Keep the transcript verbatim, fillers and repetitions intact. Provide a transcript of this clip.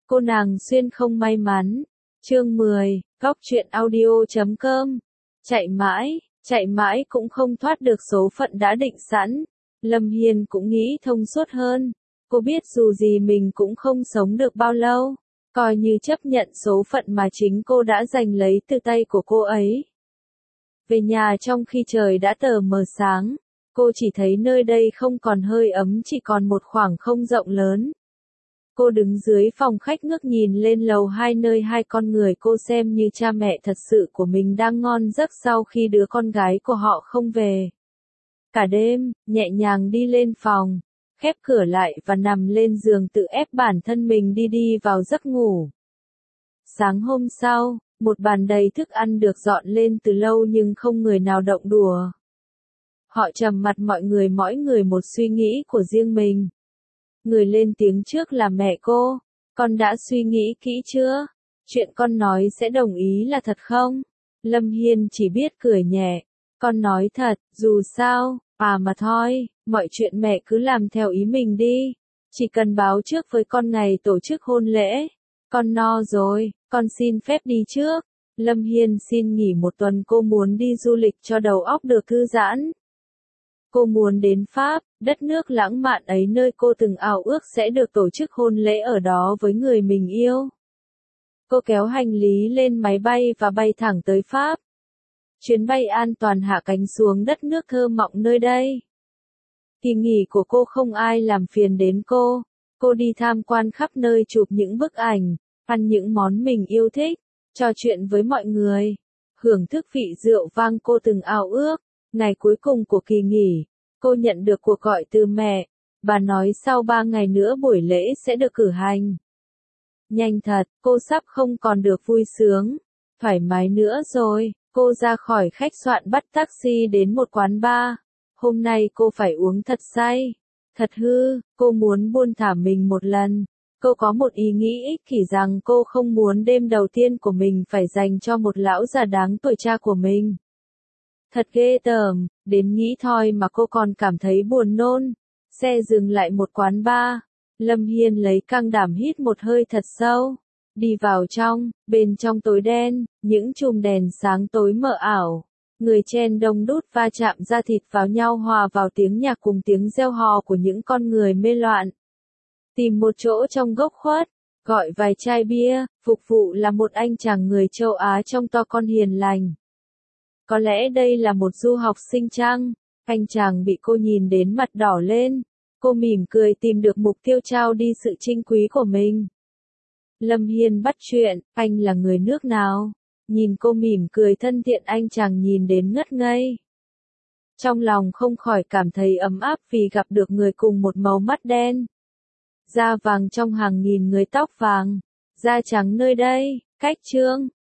Cô nàng xuyên không may mắn. Chương mười, góc truyện audio chấm com. Chạy mãi, chạy mãi cũng không thoát được số phận đã định sẵn. Lâm Hiên cũng nghĩ thông suốt hơn. Cô biết dù gì mình cũng không sống được bao lâu. Coi như chấp nhận số phận mà chính cô đã giành lấy từ tay của cô ấy. Về nhà trong khi trời đã tờ mờ sáng, cô chỉ thấy nơi đây không còn hơi ấm, chỉ còn một khoảng không rộng lớn. Cô đứng dưới phòng khách ngước nhìn lên lầu hai nơi hai con người cô xem như cha mẹ thật sự của mình đang ngon giấc sau khi đứa con gái của họ không về. Cả đêm, nhẹ nhàng đi lên phòng, khép cửa lại và nằm lên giường tự ép bản thân mình đi đi vào giấc ngủ. Sáng hôm sau, một bàn đầy thức ăn được dọn lên từ lâu nhưng không người nào động đũa. Họ trầm mặt mọi người mỗi người một suy nghĩ của riêng mình. Người lên tiếng trước là mẹ cô. Con đã suy nghĩ kỹ chưa? Chuyện con nói sẽ đồng ý là thật không? Lâm Hiên chỉ biết cười nhẹ. Con nói thật, dù sao, à mà thôi, mọi chuyện mẹ cứ làm theo ý mình đi. Chỉ cần báo trước với con ngày tổ chức hôn lễ. Con no rồi, con xin phép đi trước. Lâm Hiên xin nghỉ một tuần, cô muốn đi du lịch cho đầu óc được thư giãn. Cô muốn đến Pháp, đất nước lãng mạn ấy nơi cô từng ao ước sẽ được tổ chức hôn lễ ở đó với người mình yêu. Cô kéo hành lý lên máy bay và bay thẳng tới Pháp. Chuyến bay an toàn hạ cánh xuống đất nước thơ mộng nơi đây. Kỳ nghỉ của cô không ai làm phiền đến cô. Cô đi tham quan khắp nơi, chụp những bức ảnh, ăn những món mình yêu thích, trò chuyện với mọi người, hưởng thức vị rượu vang cô từng ao ước. Ngày cuối cùng của kỳ nghỉ, cô nhận được cuộc gọi từ mẹ. Bà nói sau ba ngày nữa buổi lễ sẽ được cử hành. Nhanh thật, cô sắp không còn được vui sướng, thoải mái nữa rồi. Cô ra khỏi khách sạn bắt taxi đến một quán bar. Hôm nay cô phải uống thật say, thật hư, cô muốn buông thả mình một lần. Cô có một ý nghĩ ích kỷ rằng cô không muốn đêm đầu tiên của mình phải dành cho một lão già đáng tuổi cha của mình. Thật ghê tởm, đến nghĩ thôi mà cô còn cảm thấy buồn nôn. Xe dừng lại một quán bar. Lâm Hiên lấy can đảm hít một hơi thật sâu. Đi vào trong, bên trong tối đen, những chùm đèn sáng tối mờ ảo. Người chen đông đúc va chạm da thịt vào nhau hòa vào tiếng nhạc cùng tiếng reo hò của những con người mê loạn. Tìm một chỗ trong góc khuất, gọi vài chai bia, phục vụ là một anh chàng người châu Á trông to con hiền lành. Có lẽ đây là một du học sinh chăng? Anh chàng bị cô nhìn đến mặt đỏ lên. Cô mỉm cười tìm được mục tiêu trao đi sự trinh quý của mình. Lâm Hiên bắt chuyện, anh là người nước nào? Nhìn cô mỉm cười thân thiện, anh chàng nhìn đến ngất ngây. Trong lòng không khỏi cảm thấy ấm áp vì gặp được người cùng một màu mắt đen. Da vàng trong hàng nghìn người tóc vàng. Da trắng nơi đây, cách trương,